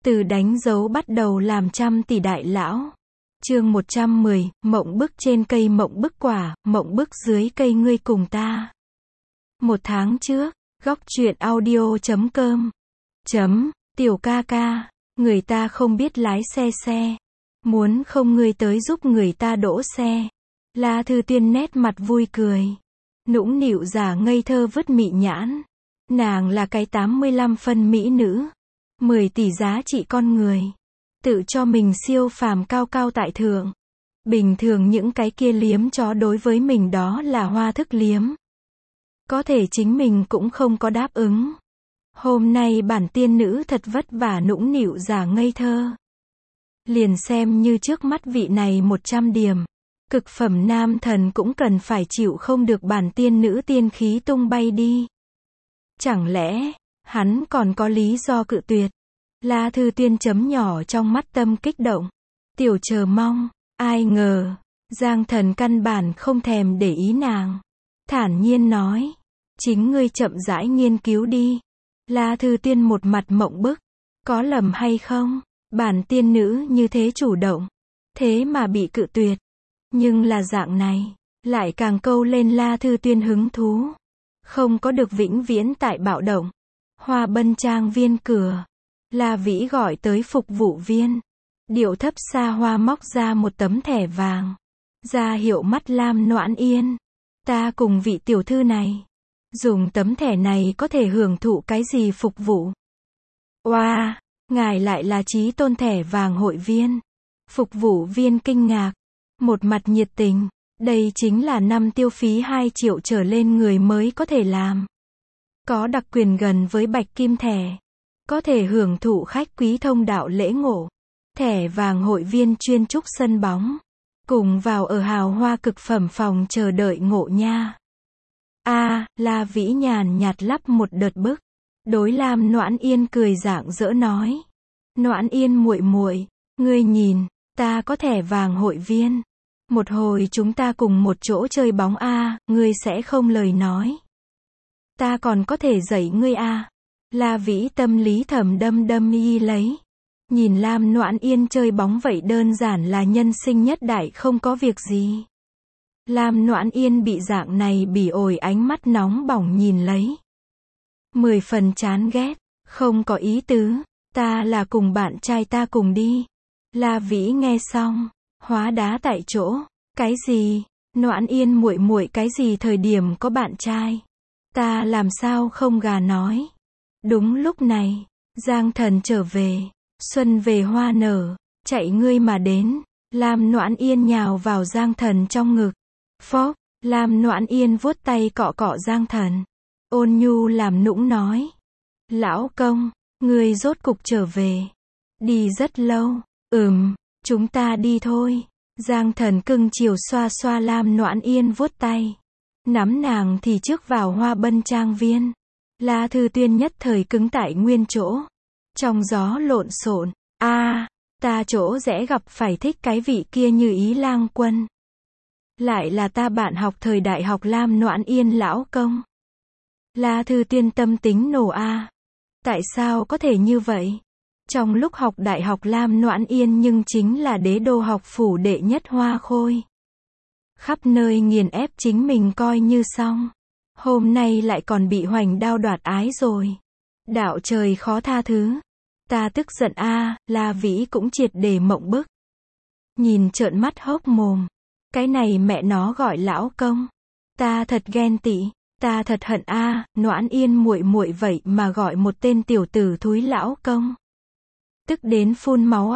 Từ đánh dấu bắt đầu làm trăm tỷ đại lão. Chương 110, mộng bức trên cây mộng bức quả, mộng bức dưới cây ngươi cùng ta. Một tháng trước, góc truyện audio.com. Tiểu ca ca, người ta không biết lái xe. Muốn không ngươi tới giúp người ta đỗ xe. La Thư Tuyên nét mặt vui cười. Nũng nịu giả ngây thơ vứt mị nhãn. Nàng là cái 85 phân mỹ nữ. 10 tỷ giá trị con người. Tự cho mình siêu phàm cao cao tại thượng. Bình thường những cái kia liếm chó đối với mình đó là hoa thức liếm. Có thể chính mình cũng không có đáp ứng. Hôm nay bản tiên nữ thật vất vả nũng nịu giả ngây thơ. Liền xem như trước mắt vị này 100 điểm. Cực phẩm nam thần cũng cần phải chịu không được bản tiên nữ tiên khí tung bay đi. Chẳng lẽ, hắn còn có lý do cự tuyệt? La Thư Tuyên chấm nhỏ trong mắt tâm kích động. Tiểu chờ mong, ai ngờ, Giang Thần căn bản không thèm để ý nàng. Thản nhiên nói, chính ngươi chậm rãi nghiên cứu đi. La Thư Tuyên một mặt mộng bức, có lầm hay không? Bản tiên nữ như thế chủ động, thế mà bị cự tuyệt. Nhưng là dạng này, lại càng câu lên La Thư Tuyên hứng thú. Không có được vĩnh viễn tại bạo động. Hoa Bân Trang viên cửa. La Vĩ gọi tới phục vụ viên. Điệu thấp xa hoa móc ra một tấm thẻ vàng. Ra hiệu mắt Lam Noãn Yên. Ta cùng vị tiểu thư này. Dùng tấm thẻ này có thể hưởng thụ cái gì phục vụ? Oa, ngài lại là chí tôn thẻ vàng hội viên. Phục vụ viên kinh ngạc. Một mặt nhiệt tình. Đây chính là năm tiêu phí 2 triệu trở lên người mới có thể làm. Có đặc quyền gần với bạch kim thẻ. Có thể hưởng thụ khách quý thông đạo lễ ngộ. Thẻ vàng hội viên chuyên trúc sân bóng. Cùng vào ở hào hoa cực phẩm phòng chờ đợi ngộ nha. La Vĩ nhàn nhạt lắp một đợt bức. Đối Lam Noãn Yên cười rạng rỡ nói. Noãn Yên muội muội, ngươi nhìn, ta có thẻ vàng hội viên. Một hồi chúng ta cùng một chỗ chơi bóng ngươi sẽ không lời nói. Ta còn có thể dạy ngươi La Vĩ tâm lý thầm đâm y lấy. Nhìn Lam Noãn Yên chơi bóng vậy đơn giản là nhân sinh nhất đại không có việc gì. Lam Noãn Yên bị dạng này bỉ ổi ánh mắt nóng bỏng nhìn lấy. 10 phần chán ghét, không có ý tứ, ta là cùng bạn trai ta cùng đi. La Vĩ nghe xong, hóa đá tại chỗ. Cái gì? Noãn Yên muội muội cái gì thời điểm có bạn trai? Ta làm sao không gà nói? Đúng lúc này, Giang Thần trở về. Xuân về hoa nở, chạy ngươi mà đến. Lam Noãn Yên nhào vào Giang Thần trong ngực. Phốc, Lam Noãn Yên vuốt tay cọ cọ Giang Thần. Ôn nhu làm nũng nói. Lão công, ngươi rốt cục trở về. Đi rất lâu. Chúng ta đi thôi. Giang Thần cưng chiều xoa xoa Lam Noãn Yên vuốt tay. Nắm nàng thì trước vào Hoa Bân Trang viên. La Thư Tuyên nhất thời cứng tại nguyên chỗ. Trong gió lộn xộn. Ta chỗ rẽ gặp phải thích cái vị kia Như Ý lang quân. Lại là ta bạn học thời đại học Lam Noãn Yên lão công. La Thư Tuyên tâm tính nổ Tại sao có thể như vậy? Trong lúc học đại học Lam Noãn Yên nhưng chính là đế đô học phủ đệ nhất hoa khôi. Khắp nơi nghiền ép chính mình coi như xong. Hôm nay lại còn bị hoành đao đoạt ái rồi. Đạo trời khó tha thứ. Ta tức giận La Vĩ cũng triệt để mộng bức. Nhìn trợn mắt hốc mồm. Cái này mẹ nó gọi lão công. Ta thật ghen tị. Ta thật hận Noãn Yên muội muội vậy mà gọi một tên tiểu tử thúi lão công. Tức đến phun máu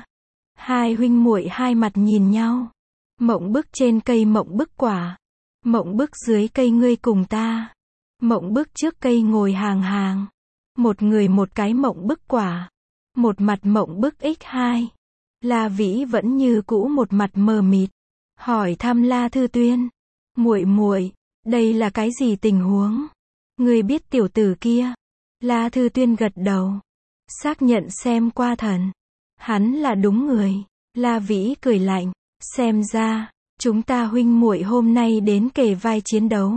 Hai huynh muội hai mặt nhìn nhau. Mộng bức trên cây mộng bức quả. Mộng bức dưới cây ngươi cùng ta. Mộng bức trước cây ngồi hàng. Một người một cái mộng bức quả. Một mặt mộng bức x2. La Vĩ vẫn như cũ một mặt mờ mịt. Hỏi thăm La Thư Tuyên. Muội muội, đây là cái gì tình huống? Ngươi biết tiểu tử kia? La Thư Tuyên gật đầu. Xác nhận xem qua thần. Hắn là đúng người. La Vĩ cười lạnh. Xem ra, chúng ta huynh muội hôm nay đến kề vai chiến đấu.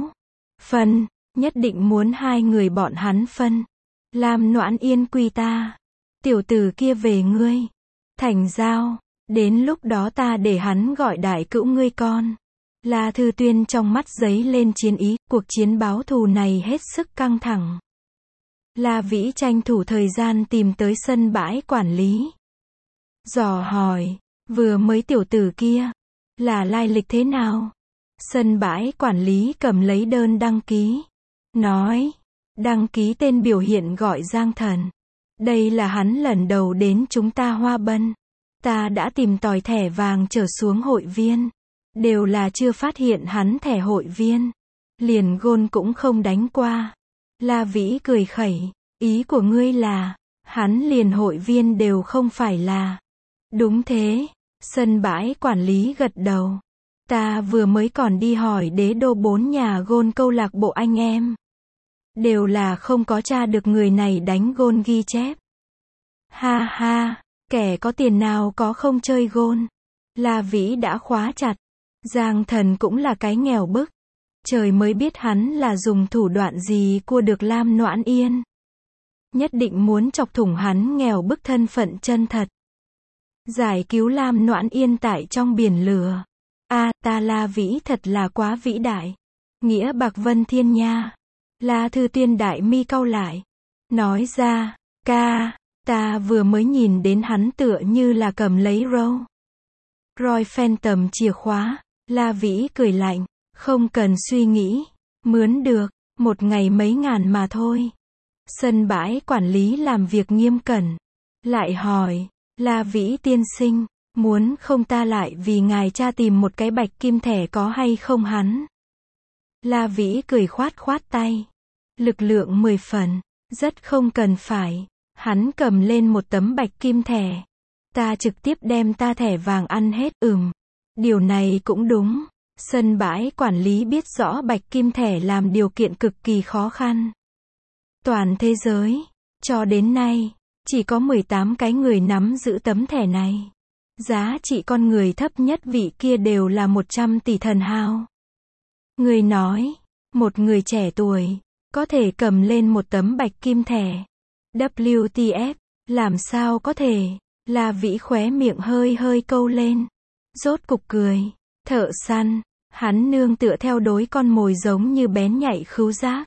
Nhất định muốn hai người bọn hắn phân. Lam Noãn Yên quy ta. tiểu tử kia về ngươi. Thành giao, đến lúc đó ta để hắn gọi đại cữu ngươi con. La Thư Tuyên trong mắt giấy lên chiến ý, cuộc chiến báo thù này hết sức căng thẳng. La Vĩ tranh thủ thời gian tìm tới sân bãi quản lý. Dò hỏi, vừa mới tiểu tử kia, là lai lịch thế nào? Sân bãi quản lý cầm lấy đơn đăng ký. Nói, đăng ký tên biểu hiện gọi Giang Thần. Đây là hắn lần đầu đến chúng ta Hoa Bân. Ta đã tìm tòi thẻ vàng trở xuống hội viên. Đều là chưa phát hiện hắn thẻ hội viên. Liền gôn cũng không đánh qua. La Vĩ cười khẩy. Ý của ngươi là, hắn liền hội viên đều không phải là. Đúng thế. Sân bãi quản lý gật đầu. Ta vừa mới còn đi hỏi đế đô 4 nhà gôn câu lạc bộ anh em. Đều là không có tra được người này đánh gôn ghi chép. Ha ha, kẻ có tiền nào có không chơi gôn. La Vĩ đã khóa chặt. Giang Thần cũng là cái nghèo bức. Trời mới biết hắn là dùng thủ đoạn gì cua được Lam Noãn Yên. Nhất định muốn chọc thủng hắn nghèo bức thân phận chân thật. Giải cứu Lam Noãn Yên tại trong biển lửa. Ta La Vĩ thật là quá vĩ đại. Nghĩa bạc vân thiên nha. La Thư Tuyên đại mi cau lại. Nói ra, ta vừa mới nhìn đến hắn tựa như là cầm lấy Roy Phantom chìa khóa. La Vĩ cười lạnh. Không cần suy nghĩ. Mướn được, một ngày mấy ngàn mà thôi. Sân bãi quản lý làm việc nghiêm cẩn. Lại hỏi, La Vĩ tiên sinh, muốn không ta lại vì ngài tra tìm một cái bạch kim thẻ có hay không hắn? La Vĩ cười khoát tay. Lực lượng 10 phần, rất không cần phải. Hắn cầm lên một tấm bạch kim thẻ. Ta trực tiếp đem ta thẻ vàng ăn hết. Điều này cũng đúng. Sân bãi quản lý biết rõ bạch kim thẻ làm điều kiện cực kỳ khó khăn. Toàn thế giới, cho đến nay, chỉ có 18 cái người nắm giữ tấm thẻ này. Giá trị con người thấp nhất vị kia đều là 100 tỷ thần hào. Người nói, một người trẻ tuổi, có thể cầm lên một tấm bạch kim thẻ. WTF, làm sao có thể? La Vĩ khóe miệng hơi câu lên. Rốt cục cười. Thợ săn, hắn nương tựa theo đối con mồi giống như bén nhạy khứu giác.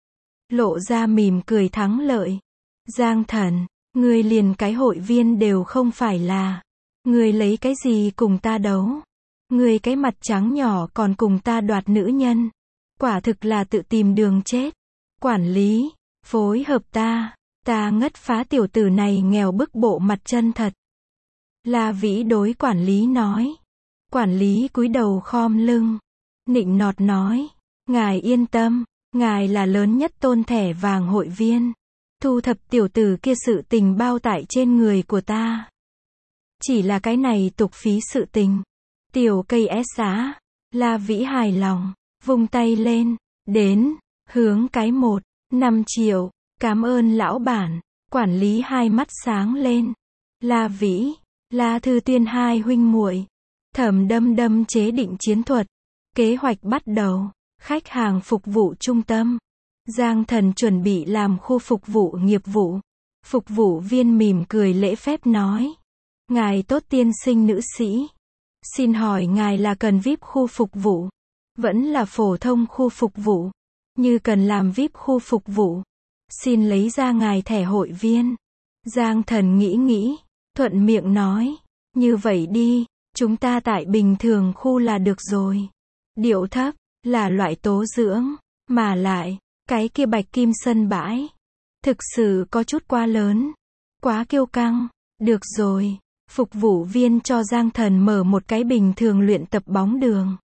Lộ ra mỉm cười thắng lợi. Giang Thần, ngươi liền cái hội viên đều không phải là. Ngươi lấy cái gì cùng ta đấu? Ngươi cái mặt trắng nhỏ còn cùng ta đoạt nữ nhân. Quả thực là tự tìm đường chết. Quản lý, phối hợp ta ngất phá tiểu tử này nghèo bức bộ mặt chân thật. La Vĩ đối quản lý nói. Quản lý cúi đầu khom lưng. Nịnh nọt nói. Ngài yên tâm, ngài là lớn nhất tôn thẻ vàng hội viên. Thu thập tiểu tử kia sự tình bao tại trên người của ta. Chỉ là cái này tục phí sự tình. Tiểu cây ép giá. La Vĩ hài lòng, vung tay lên. Đến, hướng cái 5 triệu. Cảm ơn lão bản. Quản lý hai mắt sáng lên. La Vĩ, La Thư Tuyên hai huynh muội. Thẩm Đâm chế định chiến thuật. Kế hoạch bắt đầu. Khách hàng phục vụ trung tâm. Giang Thần chuẩn bị làm khu phục vụ nghiệp vụ. Phục vụ viên mỉm cười lễ phép nói. Ngài tốt tiên sinh nữ sĩ. Xin hỏi ngài là cần VIP khu phục vụ, vẫn là phổ thông khu phục vụ? Như cần làm VIP khu phục vụ, xin lấy ra ngài thẻ hội viên. Giang Thần nghĩ, thuận miệng nói. Như vậy đi, chúng ta tại bình thường khu là được rồi. Điệu thấp, là loại tố dưỡng, mà lại, cái kia bạch kim sân bãi. Thực sự có chút quá lớn, quá kiêu căng. Được rồi, phục vụ viên cho Giang Thần mở một cái bình thường luyện tập bóng đường.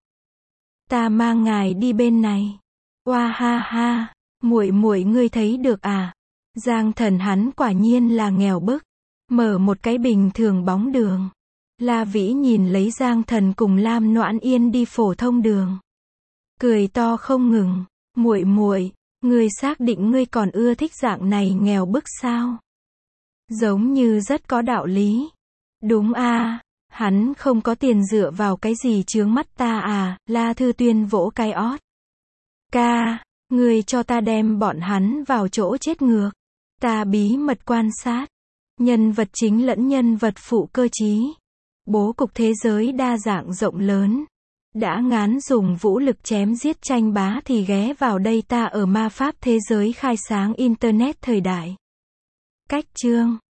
Ta mang ngài đi bên này. Oa ha ha, muội ngươi thấy được à? Giang Thần hắn quả nhiên là nghèo bức. Mở một cái bình thường bóng đường. La Vĩ nhìn lấy Giang Thần cùng Lam Noãn Yên đi phổ thông đường. Cười to không ngừng. Muội, ngươi xác định ngươi còn ưa thích dạng này nghèo bức sao? Giống như rất có đạo lý. Đúng a, hắn không có tiền dựa vào cái gì chướng mắt ta à? La Thư Tuyên vỗ cái ót. Ngươi cho ta đem bọn hắn vào chỗ chết ngược. Ta bí mật quan sát. Nhân vật chính lẫn nhân vật phụ cơ trí. Bố cục thế giới đa dạng rộng lớn. Đã ngán dùng vũ lực chém giết tranh bá thì ghé vào đây ta ở ma pháp thế giới khai sáng Internet thời đại. Cách chương